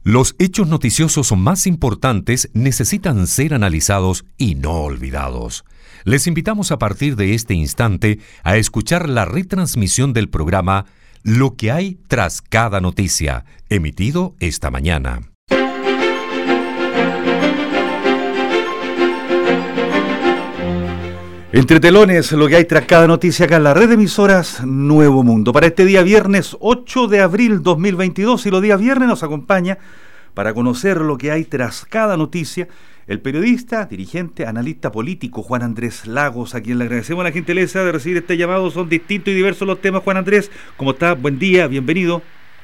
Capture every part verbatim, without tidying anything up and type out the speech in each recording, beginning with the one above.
Los hechos noticiosos más importantes necesitan ser analizados y no olvidados. Les invitamos a partir de este instante a escuchar la retransmisión del programa Lo que hay tras cada noticia, emitido esta mañana. Entre telones, lo que hay tras cada noticia acá en la red de emisoras Nuevo Mundo. Para este día viernes ocho de abril dos mil veintidós, y los días viernes nos acompaña para conocer lo que hay tras cada noticia el periodista, dirigente, analista político Juan Andrés Lagos, a quien le agradecemos la gentileza de recibir este llamado. Son distintos y diversos los temas. Juan Andrés, ¿cómo está? Buen día, bienvenido.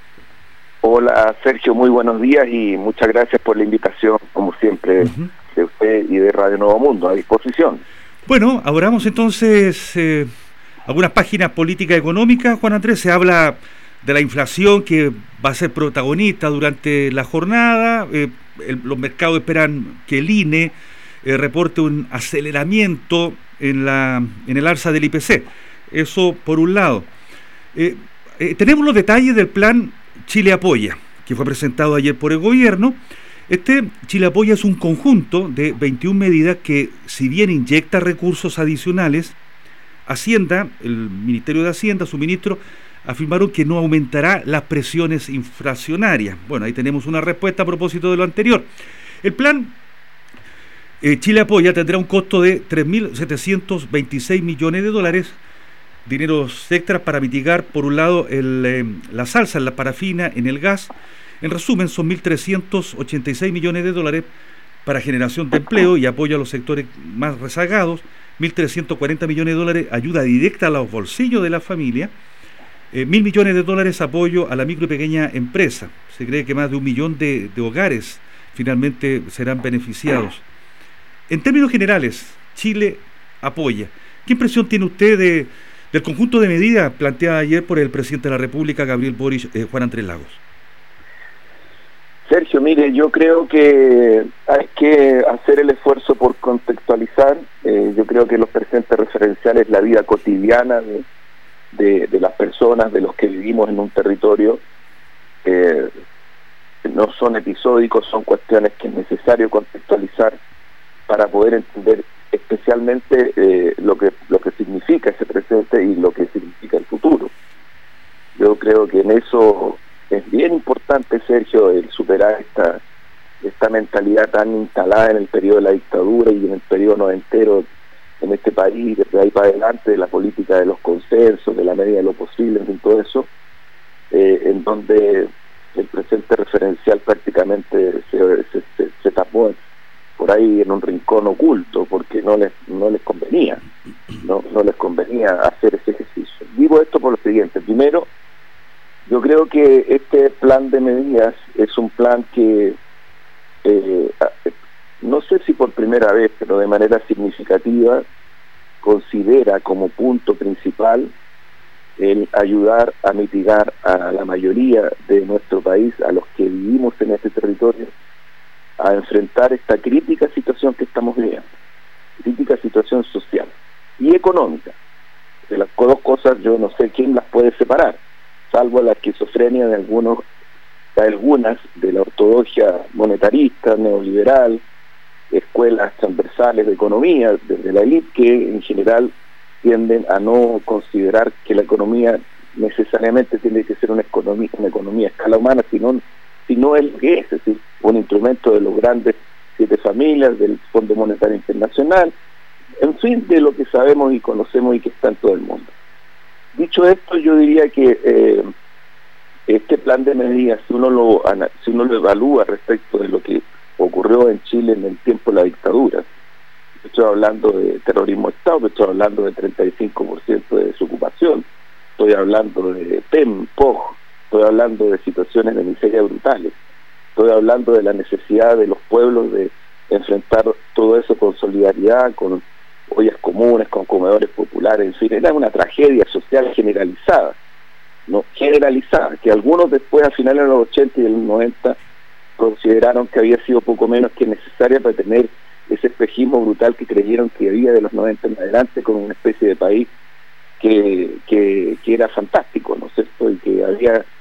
Hola Sergio, muy buenos días y muchas gracias por la invitación, como siempre, uh-huh. de usted y de Radio Nuevo Mundo, a disposición. Bueno, abramos entonces eh, algunas páginas políticas económicas. Juan Andrés, se habla de la inflación que va a ser protagonista durante la jornada. Eh, el, los mercados esperan que el I N E eh, reporte un aceleramiento en la en el alza del I P C. Eso por un lado. Eh, eh, tenemos los detalles del plan Chile Apoya, que fue presentado ayer por el gobierno. Este Chile Apoya es un conjunto de veintiuna medidas que, si bien inyecta recursos adicionales, Hacienda, el Ministerio de Hacienda, su ministro, afirmaron que no aumentará las presiones inflacionarias. Bueno, ahí tenemos una respuesta a propósito de lo anterior. El plan eh, Chile Apoya tendrá un costo de tres mil setecientos veintiséis millones de dólares, dineros extras para mitigar, por un lado, el, eh, la salsa en la parafina, en el gas. En resumen, son mil trescientos ochenta y seis millones de dólares para generación de empleo y apoyo a los sectores más rezagados, mil trescientos cuarenta millones de dólares ayuda directa a los bolsillos de la familia, eh, mil millones de dólares apoyo a la micro y pequeña empresa. Se cree que más de un millón de, de hogares finalmente serán beneficiados. En términos generales, Chile Apoya. ¿Qué impresión tiene usted de, del conjunto de medidas planteadas ayer por el presidente de la República, Gabriel Boric, eh, Juan Andrés Lagos? Sergio, mire, yo creo que hay que hacer el esfuerzo por contextualizar. Eh, yo creo que los presentes referenciales, la vida cotidiana de, de, de las personas, de los que vivimos en un territorio, eh, no son episódicos, son cuestiones que es necesario contextualizar para poder entender especialmente eh, lo que lo que significa ese presente y lo que significa el futuro. Yo creo que en eso es bien importante, Sergio, el superar esta esta mentalidad tan instalada en el periodo de la dictadura y en el periodo noventero en este país, desde ahí para adelante, de la política de los consensos, de la medida de lo posible, en todo eso, eh, en donde el presente referencial prácticamente se, se, se, se tapó por ahí en un rincón oculto, porque no les no les convenía, no, no les convenía hacer ese ejercicio. Digo esto por lo siguiente: primero, yo creo que este plan de medidas es un plan que, eh, no sé si por primera vez, pero de manera significativa, considera como punto principal el ayudar a mitigar a la mayoría de nuestro país, a los que vivimos en este territorio, a enfrentar esta crítica situación que estamos viviendo, crítica situación social y económica. De las dos cosas yo no sé quién las puede separar, salvo la esquizofrenia de algunos, de algunas de la ortodoxia monetarista, neoliberal, escuelas transversales de economía, desde la élite, que en general tienden a no considerar que la economía necesariamente tiene que ser una economía, una economía a escala humana, sino, sino es lo que es, es decir, un instrumento de los grandes siete familias, del Fondo Monetario Internacional, en fin, de lo que sabemos y conocemos y que está en todo el mundo. Dicho esto, yo diría que eh, este plan de medidas, si uno lo si uno lo evalúa respecto de lo que ocurrió en Chile en el tiempo de la dictadura, estoy hablando de terrorismo de Estado, estoy hablando de treinta y cinco por ciento de desocupación, estoy hablando de P E M, P O G, estoy hablando de situaciones de miseria brutales, estoy hablando de la necesidad de los pueblos de enfrentar todo eso con solidaridad, con ollas comunes, con comedores populares, en fin, era una tragedia social generalizada, no generalizada, que algunos después, a finales de los ochenta y del noventa, consideraron que había sido poco menos que necesaria para tener ese espejismo brutal que creyeron que había de los noventa en adelante, con una especie de país que, que, que era fantástico, ¿no es cierto?, y que había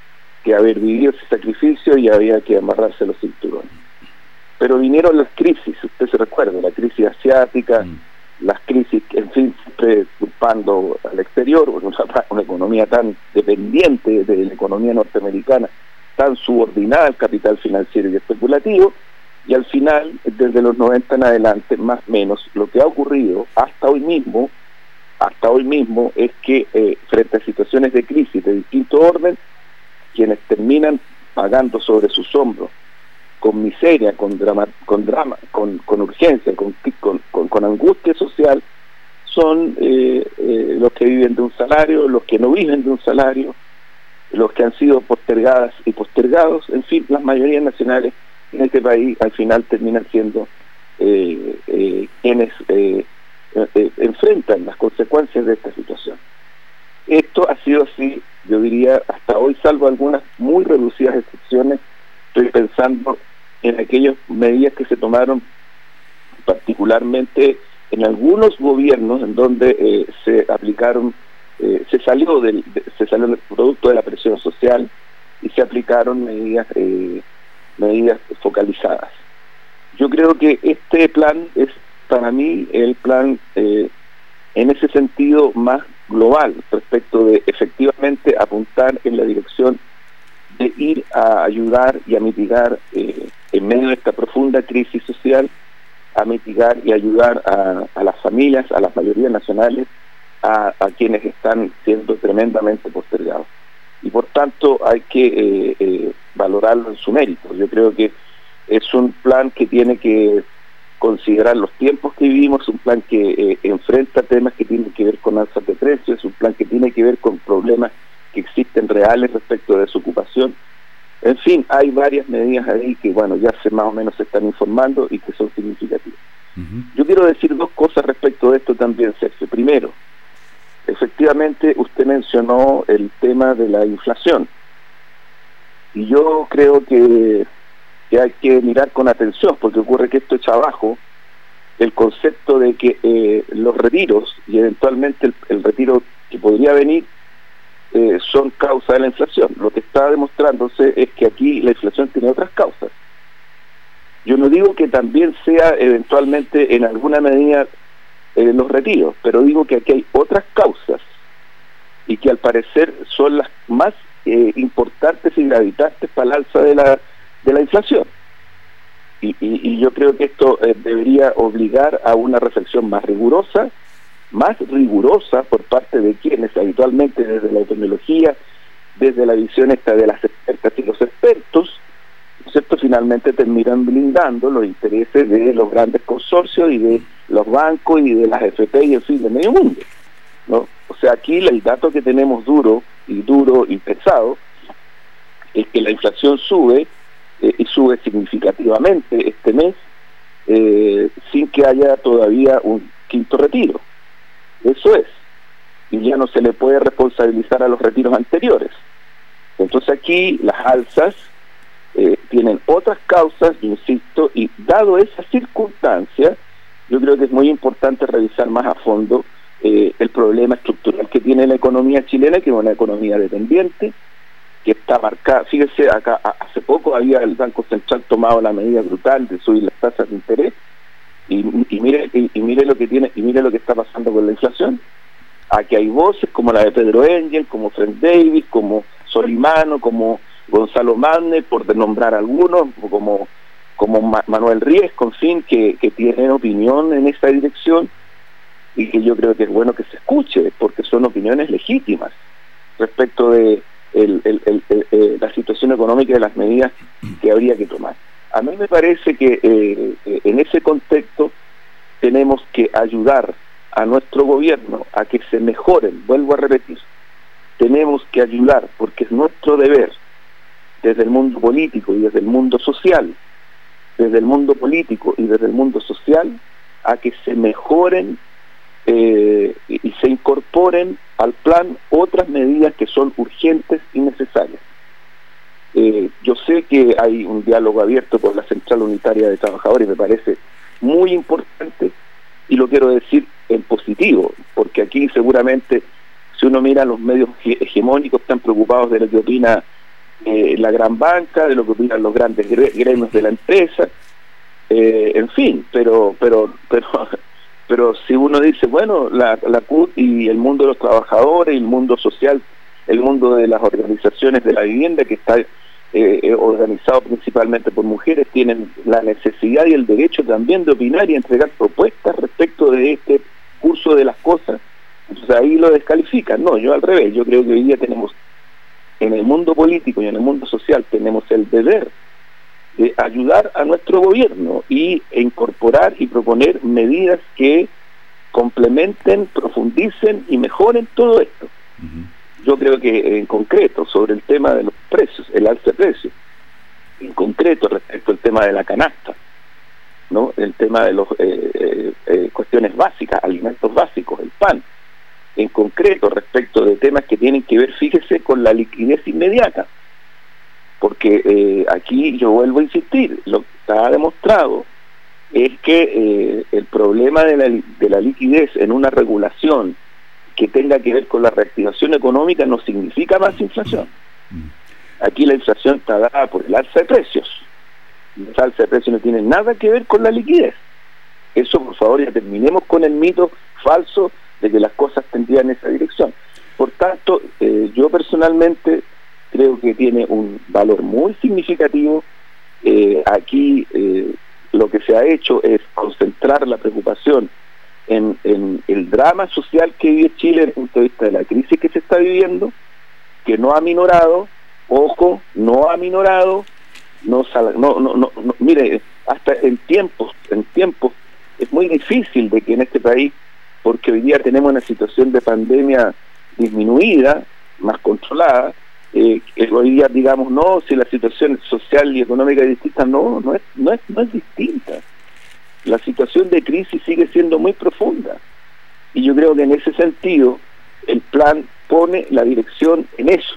que haber vivido ese sacrificio y había que amarrarse los cinturones. Pero vinieron las crisis, usted se recuerda, la crisis asiática, mm. las crisis, en fin, siempre culpando al exterior, una, una economía tan dependiente de la economía norteamericana, tan subordinada al capital financiero y especulativo, y al final, desde los noventa en adelante, más o menos, lo que ha ocurrido hasta hoy mismo, hasta hoy mismo, es que eh, frente a situaciones de crisis de distinto orden, quienes terminan pagando sobre sus hombros, con miseria, con drama, con drama, con, con urgencia, con, con, con, con angustia social, son eh, eh, los que viven de un salario, los que no viven de un salario, los que han sido postergadas y postergados, en fin, las mayorías nacionales en este país al final terminan siendo eh, eh, quienes eh, eh, enfrentan las consecuencias de esta situación. Esto ha sido así, yo diría, hasta hoy, salvo algunas muy reducidas excepciones. Estoy pensando en aquellas medidas que se tomaron particularmente en algunos gobiernos en donde eh, se aplicaron, eh, se salió del de, se salió del producto de la presión social y se aplicaron medidas eh, medidas focalizadas. Yo creo que este plan es para mí el plan eh, en ese sentido más global respecto de efectivamente apuntar en la dirección de ir a ayudar y a mitigar eh, en medio de esta profunda crisis social, a mitigar y ayudar a, a las familias, a las mayorías nacionales, a, a quienes están siendo tremendamente postergados. Y por tanto hay que eh, eh, valorarlo en su mérito. Yo creo que es un plan que tiene que considerar los tiempos que vivimos, es un plan que eh, enfrenta temas que tienen que ver con alzas de precios, es un plan que tiene que ver con problemas que existen reales respecto de desocupación. En fin, hay varias medidas ahí que, bueno, ya se más o menos se están informando y que son significativas. Uh-huh. Yo quiero decir dos cosas respecto de esto también, Sergio. Primero, efectivamente, usted mencionó el tema de la inflación. Y yo creo que, que hay que mirar con atención, porque ocurre que esto echa abajo el concepto de que eh, los retiros, y eventualmente el, el retiro que podría venir, Eh, son causa de la inflación. Lo que está demostrándose es que aquí la inflación tiene otras causas. Yo no digo que también sea eventualmente en alguna medida eh, los retiros, pero digo que aquí hay otras causas y que al parecer son las más eh, importantes y gravitantes para el alza de la, de la inflación. Y, y, y yo creo que esto eh, debería obligar a una reflexión más rigurosa, más rigurosa por parte de quienes habitualmente desde la epidemiología, desde la visión esta de las expertas y los expertos, ¿no es cierto?, finalmente terminan blindando los intereses de los grandes consorcios y de los bancos y de las F P y en fin, de medio mundo, ¿no? O sea, aquí el dato que tenemos duro y duro y pesado es que la inflación sube eh, y sube significativamente este mes eh, sin que haya todavía un quinto retiro. Eso es, y ya no se le puede responsabilizar a los retiros anteriores. Entonces aquí las alzas eh, tienen otras causas, insisto, y dado esa circunstancia, yo creo que es muy importante revisar más a fondo eh, el problema estructural que tiene la economía chilena, que es una economía dependiente, que está marcada. Fíjese, acá hace poco había el Banco Central tomado la medida brutal de subir las tasas de interés, Y, y mire y, y mire lo que tiene y mire lo que está pasando con la inflación. Aquí hay voces como la de Pedro Engel, como Frank Davis, como Solimano, como Gonzalo Magne, por nombrar algunos, como como Ma Manuel Riesco, en fin, que, que tienen opinión en esa dirección y que yo creo que es bueno que se escuche, porque son opiniones legítimas respecto de el, el, el, el, el, la situación económica y de las medidas que habría que tomar. A mí me parece que eh, en ese contexto tenemos que ayudar a nuestro gobierno a que se mejoren, vuelvo a repetir, tenemos que ayudar porque es nuestro deber desde el mundo político y desde el mundo social, desde el mundo político y desde el mundo social, a que se mejoren eh, y se incorporen al plan otras medidas que son urgentes y necesarias. Eh, yo sé que hay un diálogo abierto por la Central Unitaria de Trabajadores, me parece muy importante, y lo quiero decir en positivo, porque aquí seguramente, si uno mira los medios hegemónicos, están preocupados de lo que opina eh, la gran banca, de lo que opinan los grandes gremios de la empresa, eh, en fin, pero pero pero pero si uno dice, bueno, la, la C U T y el mundo de los trabajadores, el mundo social, el mundo de las organizaciones de la vivienda, que está eh, organizado principalmente por mujeres, tienen la necesidad y el derecho también de opinar y entregar propuestas respecto de este curso de las cosas, entonces ahí lo descalifican. No, yo al revés, yo creo que hoy día tenemos, en el mundo político y en el mundo social, tenemos el deber de ayudar a nuestro gobierno y e incorporar y proponer medidas que complementen, profundicen y mejoren todo esto. Uh-huh. Yo creo que en concreto sobre el tema de los precios, el alza de precios, en concreto respecto al tema de la canasta, ¿no? El tema de las eh, eh, cuestiones básicas, alimentos básicos, el pan, en concreto respecto de temas que tienen que ver, fíjese, con la liquidez inmediata, porque eh, aquí yo vuelvo a insistir, lo que está demostrado es que eh, el problema de la, de la liquidez en una regulación que tenga que ver con la reactivación económica no significa más inflación. Aquí la inflación está dada por el alza de precios. El alza de precios no tiene nada que ver con la liquidez. Eso, por favor, ya terminemos con el mito falso de que las cosas tendrían esa dirección. Por tanto, eh, yo personalmente creo que tiene un valor muy significativo. Eh, aquí eh, lo que se ha hecho es concentrar la preocupación en, en el drama social que vive Chile desde el punto de vista de la crisis que se está viviendo, que no ha minorado, ojo, no ha minorado, no, no, no, no, no mire, hasta en tiempos, en tiempos es muy difícil de que en este país, porque hoy día tenemos una situación de pandemia disminuida, más controlada, eh, hoy día digamos, no, si la situación social y económica es distinta, no, no es, no es, no es distinta. La situación de crisis sigue siendo muy profunda. Y yo creo que en ese sentido, el plan pone la dirección en eso.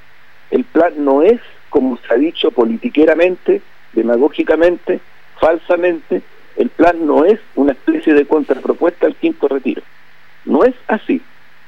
El plan no es, como se ha dicho politiqueramente, demagógicamente, falsamente, el plan no es una especie de contrapropuesta al quinto retiro. No es así.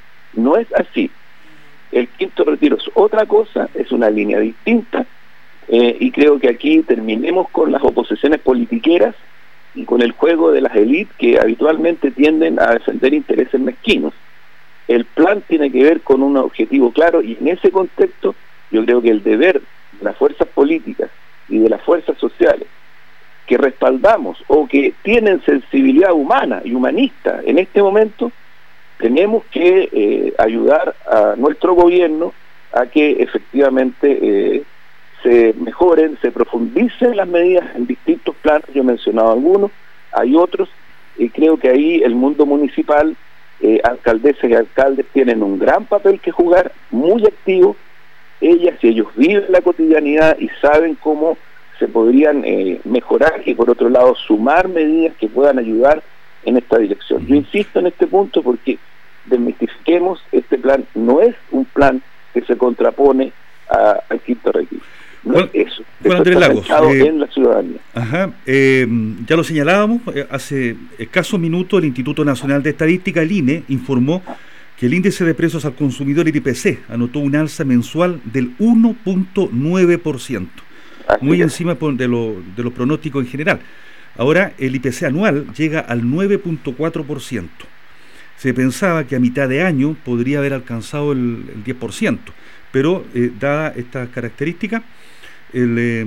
No es así. El quinto retiro es otra cosa, es una línea distinta, eh, y creo que aquí terminemos con las oposiciones politiqueras y con el juego de las élites que habitualmente tienden a defender intereses mezquinos. El plan tiene que ver con un objetivo claro, y en ese contexto yo creo que el deber de las fuerzas políticas y de las fuerzas sociales que respaldamos o que tienen sensibilidad humana y humanista en este momento, tenemos que eh, ayudar a nuestro gobierno a que efectivamente eh, se mejoren, se profundicen las medidas en distintos planos. Yo he mencionado algunos, hay otros, y creo que ahí el mundo municipal, eh, alcaldesas y alcaldes tienen un gran papel que jugar, muy activo. Ellas y ellos viven la cotidianidad y saben cómo se podrían eh, mejorar y por otro lado sumar medidas que puedan ayudar en esta dirección. Yo insisto en este punto porque desmitifiquemos, este plan no es un plan que se contrapone a, al quinto retiro. No bueno, es eso. Bueno, Andrés Lagos, eh, en la ciudadanía. Ajá, eh, ya lo señalábamos, eh, hace escasos minutos el Instituto Nacional de Estadística, el I N E, informó que el índice de precios al consumidor, el I P C, anotó un alza mensual del uno punto nueve por ciento, muy es. encima de, lo, de los pronósticos en general. Ahora el I P C anual llega al nueve punto cuatro por ciento. Se pensaba que a mitad de año podría haber alcanzado el, el diez por ciento, pero eh, dada estas características, el, eh,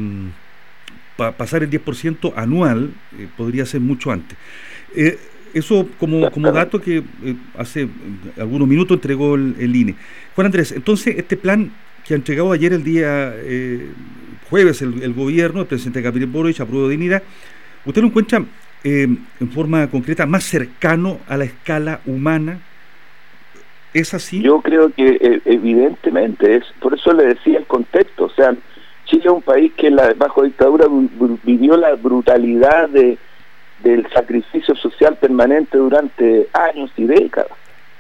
pa, pasar el diez por ciento anual eh, podría ser mucho antes. Eh, eso como, como dato que eh, hace algunos minutos entregó el, el I N E. Juan Andrés, entonces este plan que ha entregado ayer el día eh, jueves el, el gobierno, el presidente Gabriel Boric, aprobó dignidad, ¿usted lo encuentra eh, en forma concreta más cercano a la escala humana? ¿Es así? Yo creo que eh, evidentemente es, por eso le decía el contexto, o sea, Chile es un país que la, bajo dictadura vivió la brutalidad de del sacrificio social permanente durante años y décadas.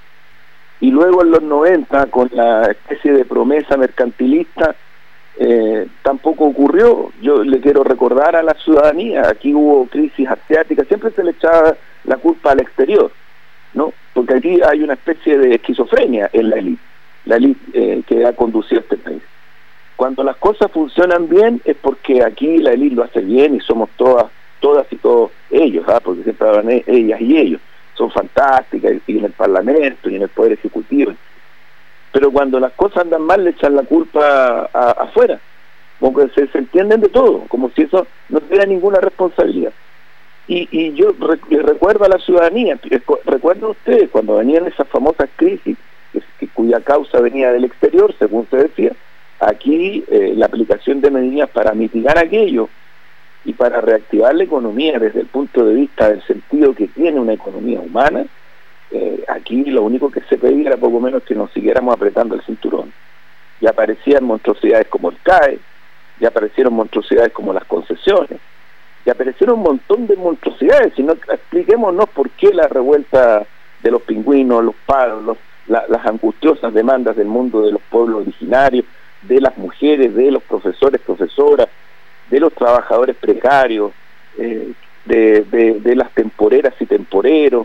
Y luego en los noventa, con la especie de promesa mercantilista, eh, tampoco ocurrió. Yo le quiero recordar a la ciudadanía, aquí hubo crisis asiática, siempre se le echaba la culpa al exterior, ¿no? Porque aquí hay una especie de esquizofrenia en la élite, la élite eh, que ha conducido a este país. cuando las cosas funcionan bien es porque aquí la élite lo hace bien y somos todas, todas y todos ellos, ¿ah? Porque siempre hablan ellas y ellos, son fantásticas, y en el Parlamento y en el Poder Ejecutivo. Pero cuando las cosas andan mal le echan la culpa a, a, afuera, como que se, se entienden de todo, como si eso no tuviera ninguna responsabilidad. Y, y yo re, le recuerdo a la ciudadanía, recuerden ustedes cuando venían esas famosas crisis, que, que, cuya causa venía del exterior, según se decía, aquí eh, la aplicación de medidas para mitigar aquello y para reactivar la economía desde el punto de vista del sentido que tiene una economía humana, eh, aquí lo único que se pedía era poco menos que nos siguiéramos apretando el cinturón. Ya aparecían monstruosidades como el C A E, ya aparecieron monstruosidades como las concesiones, ya aparecieron un montón de monstruosidades, si no expliquémonos por qué la revuelta de los pingüinos, los paros, los, la, las angustiosas demandas del mundo de los pueblos originarios, de las mujeres, de los profesores, profesoras, de los trabajadores precarios, eh, de, de, de las temporeras y temporeros,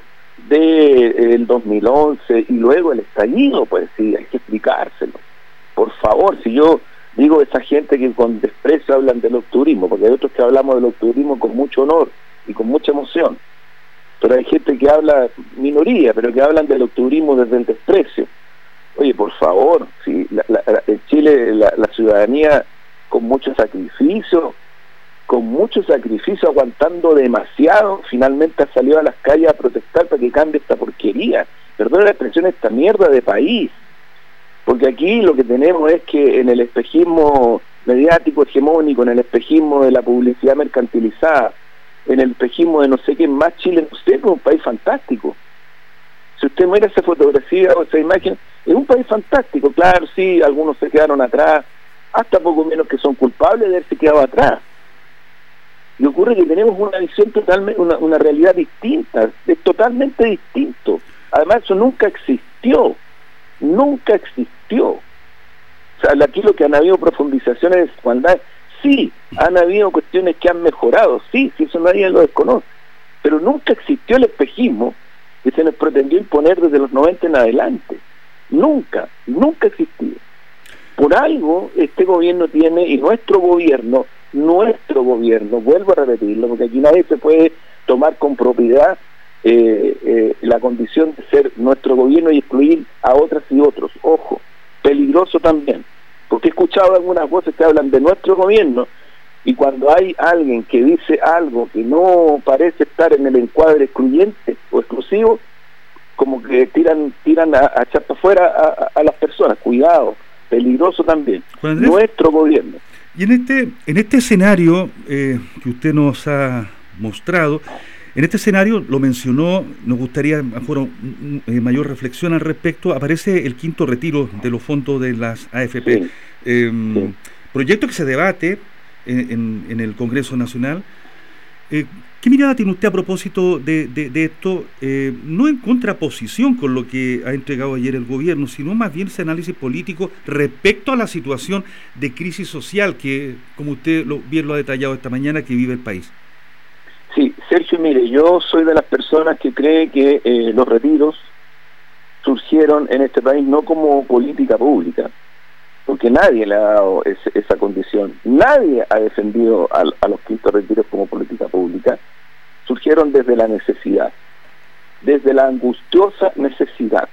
del de, dos mil once y luego el estallido, pues sí, hay que explicárselo. Por favor, si yo digo esa gente que con desprecio hablan del octubrismo, porque hay otros que hablamos del octubrismo con mucho honor y con mucha emoción, pero hay gente que habla, minoría, pero que hablan del octubrismo desde el desprecio. Oye, por favor, si la, la, en Chile la, la ciudadanía con mucho sacrificio, con mucho sacrificio, aguantando demasiado, finalmente ha salido a las calles a protestar para que cambie esta porquería, perdón la expresión, esta mierda de país, porque aquí lo que tenemos es que en el espejismo mediático hegemónico, en el espejismo de la publicidad mercantilizada, en el espejismo de no sé qué más, Chile, usted es un país fantástico. Si usted mira esa fotografía o esa imagen, es un país fantástico. Claro, sí, algunos se quedaron atrás, hasta poco menos que son culpables de haberse quedado atrás. Y ocurre que tenemos una visión totalmente, una, una realidad distinta, es totalmente distinto. Además, eso nunca existió, nunca existió. O sea, aquí lo que han habido profundizaciones de desigualdad, sí, han habido cuestiones que han mejorado, sí, si eso nadie lo desconoce, pero nunca existió el espejismo que se nos pretendió imponer desde los noventa en adelante. Nunca, nunca existió. Por algo este gobierno tiene, y nuestro gobierno, nuestro gobierno, vuelvo a repetirlo, porque aquí nadie se puede tomar con propiedad eh, eh, la condición de ser nuestro gobierno y excluir a otras y otros. Ojo, peligroso también, porque he escuchado algunas voces que hablan de nuestro gobierno, y cuando hay alguien que dice algo que no parece estar en el encuadre excluyente o exclusivo, como que tiran tiran a, a echar para afuera a, a las personas. Cuidado, peligroso también. Nuestro gobierno. Y en este en este escenario eh, que usted nos ha mostrado, en este escenario, lo mencionó, nos gustaría mejor, eh, mayor reflexión al respecto, aparece el quinto retiro de los fondos de las A F P. Sí. Eh, sí. Proyecto que se debate en, en, en el Congreso Nacional. Eh, ¿Qué mirada tiene usted a propósito de, de, de esto? Eh, no en contraposición con lo que ha entregado ayer el gobierno, sino más bien ese análisis político respecto a la situación de crisis social que, como usted lo, bien lo ha detallado esta mañana, que vive el país. Sí, Sergio, mire, yo soy de las personas que cree que eh, los retiros surgieron en este país no como política pública, porque nadie le ha dado ese, esa condición, nadie ha defendido a, a los quintos retiros como política pública. Surgieron desde la necesidad, desde la angustiosa necesidad.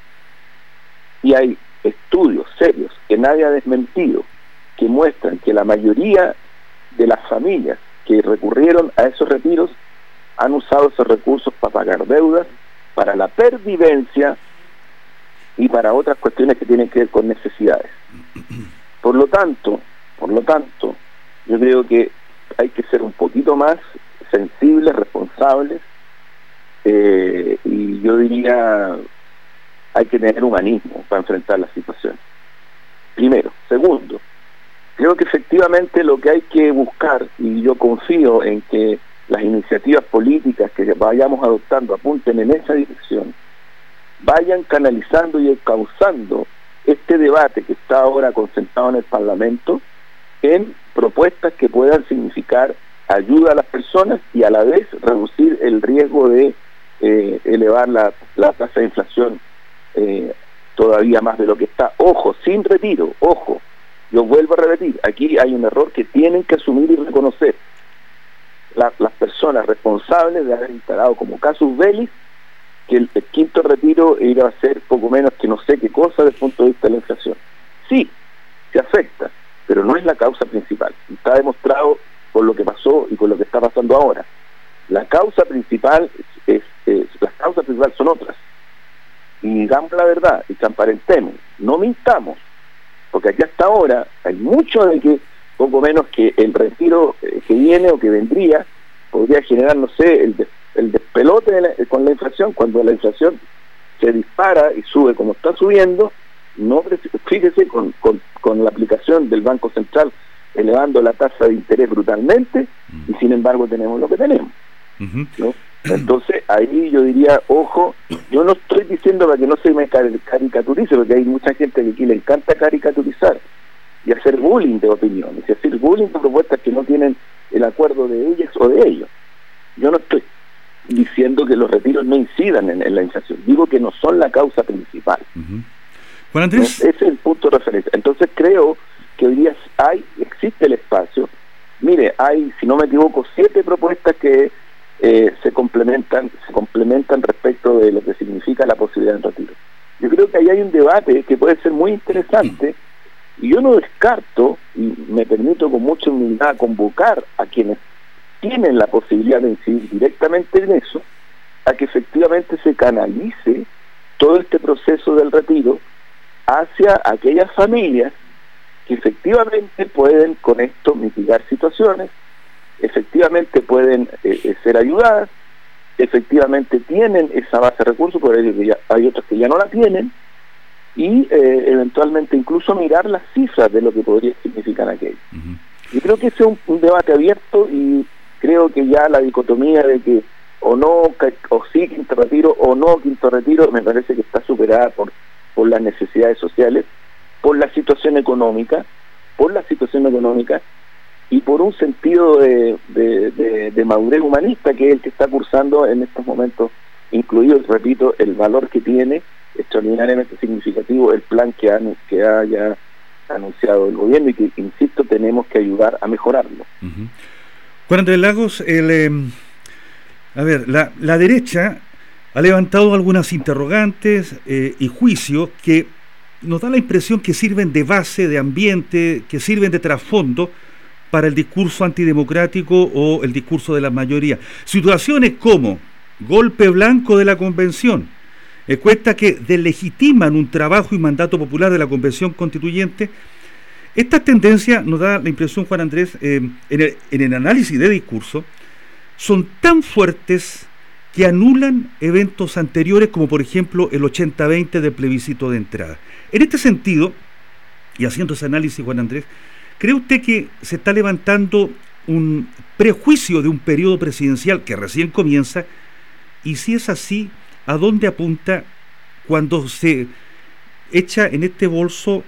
Y hay estudios serios que nadie ha desmentido, que muestran que la mayoría de las familias que recurrieron a esos retiros han usado esos recursos para pagar deudas, para la pervivencia y para otras cuestiones que tienen que ver con necesidades. Por lo tanto, por lo tanto, yo creo que hay que ser un poquito más sensibles, responsables, eh, y yo diría hay que tener humanismo para enfrentar la situación. Primero. Segundo, creo que efectivamente lo que hay que buscar, y yo confío en que las iniciativas políticas que vayamos adoptando apunten en esa dirección, vayan canalizando y causando este debate que está ahora concentrado en el Parlamento en propuestas que puedan significar ayuda a las personas y a la vez reducir el riesgo de eh, elevar la, la tasa de inflación eh, todavía más de lo que está. Ojo, sin retiro, ojo, yo vuelvo a repetir, aquí hay un error que tienen que asumir y reconocer la, las personas responsables de haber instalado como casus belli que el, el quinto retiro iba a ser poco menos que no sé qué cosa desde el punto de vista de la inflación. Sí, se afecta, pero no es la causa principal. Está demostrado por lo que pasó y por lo que está pasando ahora. La causa principal es, es, es las causas principales son otras. Y digamos la verdad, y transparentemos, no mintamos, porque aquí hasta ahora hay mucho de que poco menos que el retiro eh, que viene o que vendría podría generar, no sé, el, des, el despelote de la, con la inflación. Cuando la inflación se dispara y sube como está subiendo, no fíjese con, con, con la aplicación del Banco Central elevando la tasa de interés brutalmente, y sin embargo tenemos lo que tenemos, ¿no? Entonces ahí yo diría, ojo, yo no estoy diciendo para que no se me caricaturice, porque hay mucha gente que aquí le encanta caricaturizar y hacer bullying de opiniones, y hacer bullying de propuestas que no tienen el acuerdo de ellas o de ellos. Yo no estoy diciendo que los retiros no incidan en, en la inflación, digo que no son la causa principal. Uh-huh. Juan Andrés. Ese es el punto de referencia. Entonces creo que hoy día hay, existe el espacio. Mire, hay, si no me equivoco, siete propuestas que eh, se complementan, se complementan respecto de lo que significa la posibilidad de retiro. Yo creo que ahí hay un debate que puede ser muy interesante, y yo no descarto, y me permito con mucha humildad convocar a quienes tienen la posibilidad de incidir directamente en eso, a que efectivamente se canalice todo este proceso del retiro hacia aquellas familias que efectivamente pueden con esto mitigar situaciones, efectivamente pueden eh, ser ayudadas, efectivamente tienen esa base de recursos, por ello que ya, hay otros que ya no la tienen, y eh, eventualmente incluso mirar las cifras de lo que podría significar aquello. Uh-huh. Yo creo que ese es un, un debate abierto, y creo que ya la dicotomía de que o no, o sí quinto retiro o no quinto retiro, me parece que está superada por por las necesidades sociales, por la situación económica, por la situación económica y por un sentido de, de, de, de madurez humanista, que es el que está cursando en estos momentos, incluido, repito, el valor que tiene, extraordinariamente significativo, el plan que, han, que haya anunciado el gobierno, y que, insisto, tenemos que ayudar a mejorarlo. Uh-huh. Juan Andrés Lagos, el, eh, a ver, la, la derecha ha levantado algunas interrogantes eh, y juicios que nos da la impresión que sirven de base, de ambiente, que sirven de trasfondo para el discurso antidemocrático o el discurso de la mayoría. Situaciones como golpe blanco de la convención, encuestas que deslegitiman un trabajo y mandato popular de la convención constituyente. Estas tendencias, nos da la impresión, Juan Andrés, eh, en, el, en el análisis de discurso, son tan fuertes que anulan eventos anteriores, como por ejemplo el ochenta veinte del plebiscito de entrada. En este sentido, y haciendo ese análisis, Juan Andrés, ¿cree usted que se está levantando un prejuicio de un periodo presidencial que recién comienza? Y si es así, ¿a dónde apunta cuando se echa en este bolso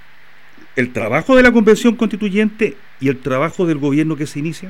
el trabajo de la Convención Constituyente y el trabajo del gobierno que se inicia?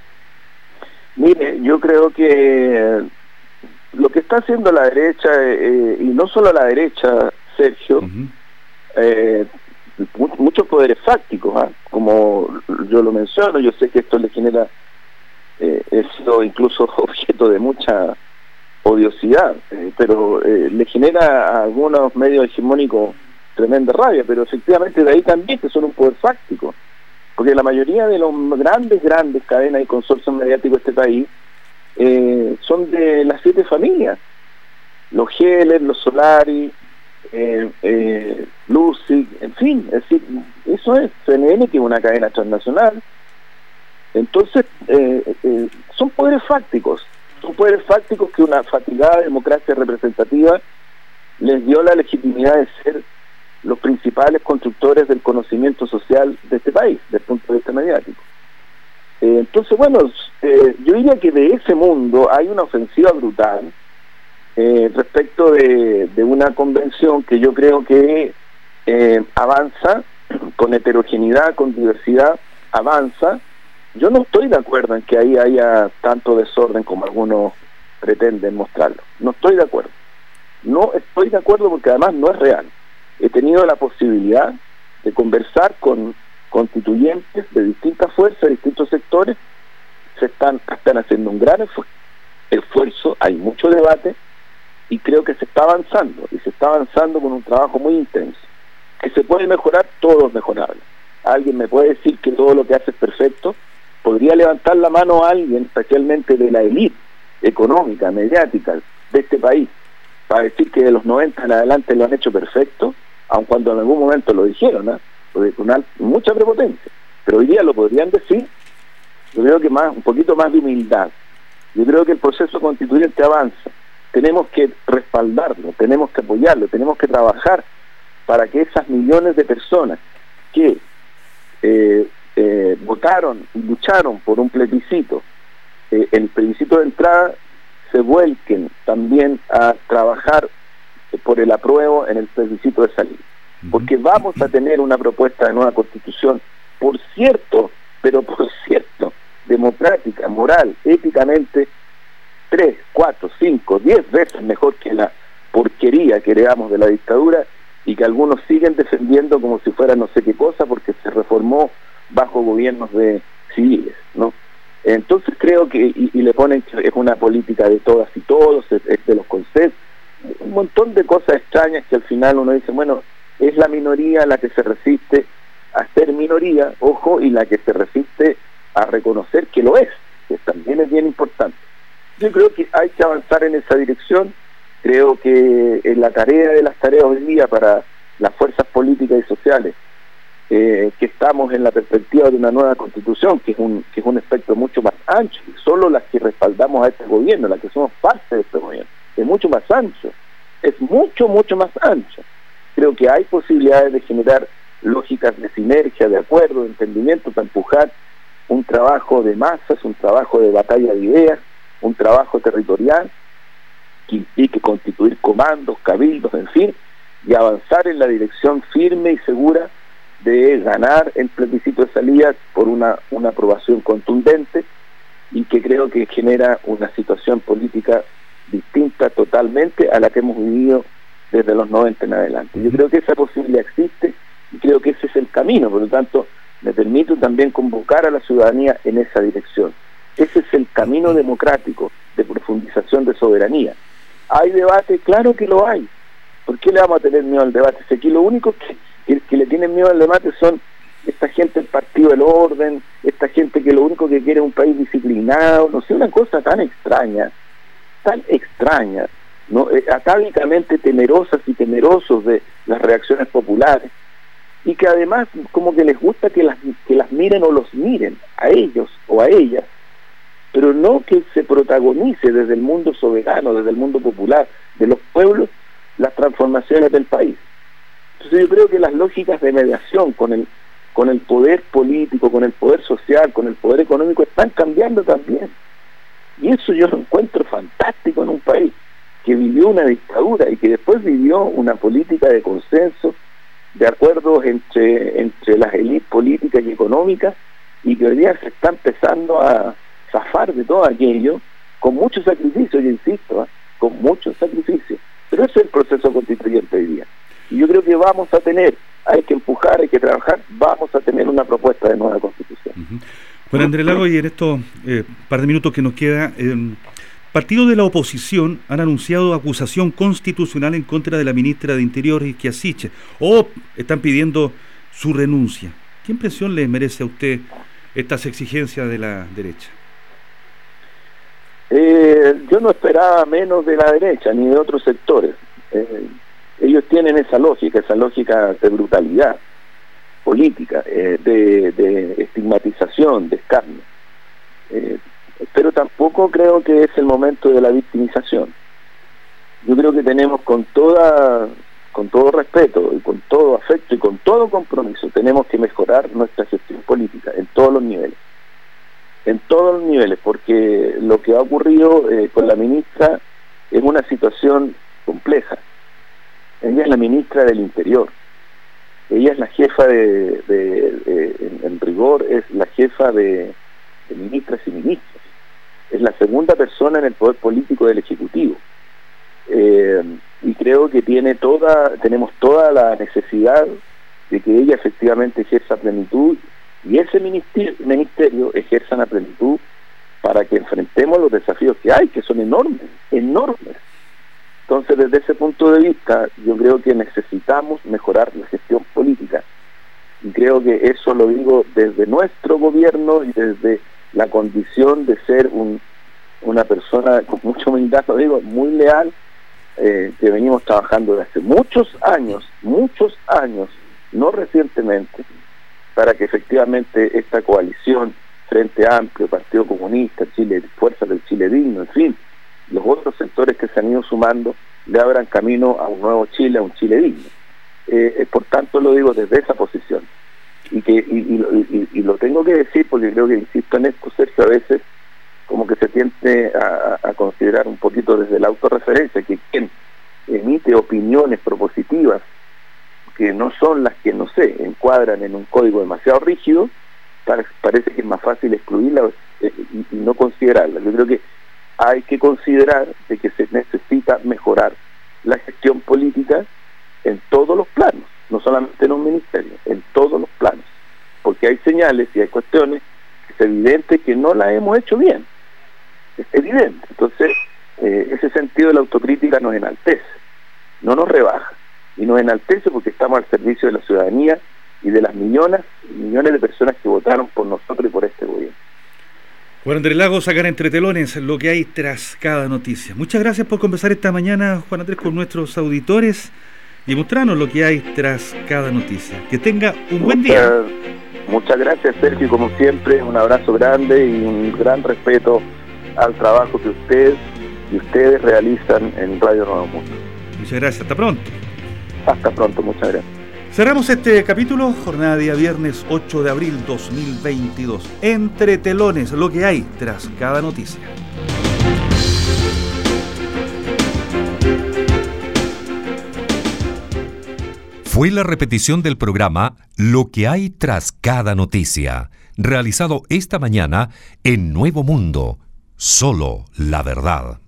Mire, yo creo que lo que está haciendo la derecha, eh, y no solo la derecha, Sergio, uh-huh. eh, muchos poderes fácticos, ¿eh? Como yo lo menciono, yo sé que esto le genera, eh, esto incluso objeto de mucha odiosidad, eh, pero eh, le genera a algunos medios hegemónicos tremenda rabia, pero efectivamente de ahí también que son un poder fáctico, porque la mayoría de los grandes, grandes cadenas y consorcios mediáticos de este país eh, son de las siete familias, los Heller, los Solari, eh, eh, Lucy, en fin, es decir, eso es C N N, que es una cadena transnacional. Entonces eh, eh, son poderes fácticos, son poderes fácticos que una fatigada democracia representativa les dio la legitimidad de ser los principales constructores del conocimiento social de este país, desde el punto de vista mediático. Eh, entonces, bueno, eh, yo diría que de ese mundo hay una ofensiva brutal eh, respecto de, de una convención que yo creo que eh, avanza con heterogeneidad, con diversidad, avanza. Yo no estoy de acuerdo en que ahí haya tanto desorden como algunos pretenden mostrarlo. No estoy de acuerdo. No estoy de acuerdo porque además no es real. He tenido la posibilidad de conversar con constituyentes de distintas fuerzas, distintos sectores, se están, están haciendo un gran esfuerzo, hay mucho debate, y creo que se está avanzando, y se está avanzando con un trabajo muy intenso. Que se puede mejorar, todo es mejorable. Alguien me puede decir que todo lo que hace es perfecto, podría levantar la mano a alguien, especialmente de la élite económica, mediática de este país, para decir que de los noventa en adelante lo han hecho perfecto, aun cuando en algún momento lo dijeron, ¿eh? con mucha prepotencia, pero hoy día lo podrían decir. Yo creo que más, un poquito más de humildad. Yo creo que el proceso constituyente avanza, tenemos que respaldarlo, tenemos que apoyarlo, tenemos que trabajar para que esas millones de personas que eh, eh, votaron y lucharon por un plebiscito, eh, el plebiscito de entrada, se vuelquen también a trabajar por el apruebo en el plebiscito de salida. Porque vamos a tener una propuesta de nueva constitución, por cierto, pero por cierto, democrática, moral, éticamente, tres, cuatro, cinco, diez veces mejor que la porquería que heredamos de la dictadura y que algunos siguen defendiendo como si fuera no sé qué cosa porque se reformó bajo gobiernos de civiles, ¿no? Entonces creo que, y, y le ponen que es una política de todas y todos, es, es de los consensos, un montón de cosas extrañas que al final uno dice, bueno, es la minoría la que se resiste a ser minoría, ojo, y la que se resiste a reconocer que lo es, que también es bien importante. Yo creo que hay que avanzar en esa dirección. Creo que en la tarea de las tareas hoy día para las fuerzas políticas y sociales, eh, que estamos en la perspectiva de una nueva constitución, que es un que es un espectro mucho más ancho, y solo las que respaldamos a este gobierno, las que somos parte de este gobierno, es mucho más ancho, es mucho, mucho más ancho. Creo que hay posibilidades de generar lógicas de sinergia, de acuerdo, de entendimiento, para empujar un trabajo de masas, un trabajo de batalla de ideas, un trabajo territorial que implique constituir comandos, cabildos, en fin, y avanzar en la dirección firme y segura de ganar el plebiscito de salida por una, una aprobación contundente y que creo que genera una situación política distinta totalmente a la que hemos vivido desde los noventa en adelante. Yo creo que esa posibilidad existe y creo que ese es el camino, por lo tanto me permito también convocar a la ciudadanía en esa dirección. Ese es el camino democrático de profundización de soberanía. ¿Hay debate? Claro que lo hay. ¿Por qué le vamos a tener miedo al debate? Si aquí lo único que, que, que le tienen miedo al debate son esta gente del Partido del Orden, esta gente que lo único que quiere es un país disciplinado, no sé, una cosa tan extraña, tan extraña, ¿no? Eh, atávicamente temerosas y temerosos de las reacciones populares, y que además como que les gusta que las, que las miren o los miren, a ellos o a ellas, pero no que se protagonice desde el mundo soberano, desde el mundo popular, de los pueblos, las transformaciones del país. Entonces yo creo que las lógicas de mediación con el, con el poder político, con el poder social, con el poder económico, están cambiando también. Y eso yo lo encuentro fantástico en un país que vivió una dictadura y que después vivió una política de consenso, de acuerdos entre, entre las élites políticas y económicas, y que hoy día se está empezando a zafar de todo aquello, con mucho sacrificio, yo insisto, ¿eh? con mucho sacrificio. Pero ese es el proceso constituyente hoy día. Y yo creo que vamos a tener, hay que empujar, hay que trabajar, vamos a tener una propuesta de nueva constitución. Uh-huh. Bueno, Andrés Lago, y en estos eh, par de minutos que nos queda, eh, partidos de la oposición han anunciado acusación constitucional en contra de la ministra de Interior, Isquia Siche, o están pidiendo su renuncia. ¿Qué impresión le merece a usted estas exigencias de la derecha? Eh, yo no esperaba menos de la derecha ni de otros sectores. Eh, ellos tienen esa lógica, esa lógica de brutalidad política, eh, de, de estigmatización, de escarnio. Eh, pero tampoco creo que es el momento de la victimización. Yo creo que tenemos con toda, con todo respeto y con todo afecto y con todo compromiso, tenemos que mejorar nuestra gestión política en todos los niveles. En todos los niveles, porque lo que ha ocurrido eh, con la ministra es una situación compleja. Ella es la ministra del Interior. Ella es la jefa de, de, de en, en rigor, es la jefa de, de ministras y ministros. Es la segunda persona en el poder político del Ejecutivo. Eh, y creo que tiene toda, tenemos toda la necesidad de que ella efectivamente ejerza a plenitud y ese ministerio, ministerio ejerzan a plenitud para que enfrentemos los desafíos que hay, que son enormes, enormes. Entonces, desde ese punto de vista, yo creo que necesitamos mejorar la gestión política. Y creo que eso lo digo desde nuestro gobierno y desde la condición de ser un, una persona con mucha humildad, lo digo, muy leal, eh, que venimos trabajando desde hace muchos años, muchos años, no recientemente, para que efectivamente esta coalición, Frente Amplio, Partido Comunista, Chile, Fuerzas del Chile Digno, en fin, los otros sectores que se han ido sumando, le abran camino a un nuevo Chile, a un Chile digno. Eh, por tanto, lo digo desde esa posición. Y que y, y, y, y lo tengo que decir porque creo que, insisto en esto, Sergio, a veces como que se tiende a, a considerar un poquito desde la autorreferencia, que quien emite opiniones propositivas que no son las que, no sé, encuadran en un código demasiado rígido, parece que es más fácil excluirla y, y no considerarla. Yo creo que hay que considerar de que se necesita mejorar la gestión política en todos los planos, no solamente en un ministerio, en todos los planos, porque hay señales y hay cuestiones que es evidente que no las hemos hecho bien, es evidente. Entonces, eh, ese sentido de la autocrítica nos enaltece, no nos rebaja, y nos enaltece porque estamos al servicio de la ciudadanía y de las millones, millones de personas que votaron por nosotros y por este gobierno. Juan Andrés Lagos, sacar entre telones lo que hay tras cada noticia. Muchas gracias por conversar esta mañana, Juan Andrés, con nuestros auditores y mostrarnos lo que hay tras cada noticia. Que tenga un buen día. Muchas gracias, Sergio, como siempre, un abrazo grande y un gran respeto al trabajo que usted y ustedes realizan en Radio Nuevo Mundo. Muchas gracias, hasta pronto. Hasta pronto, muchas gracias. Cerramos este capítulo, jornada día viernes ocho de abril dos mil veintidós. Entre telones, lo que hay tras cada noticia. Fue la repetición del programa Lo que hay tras cada noticia, realizado esta mañana en Nuevo Mundo. Solo la verdad.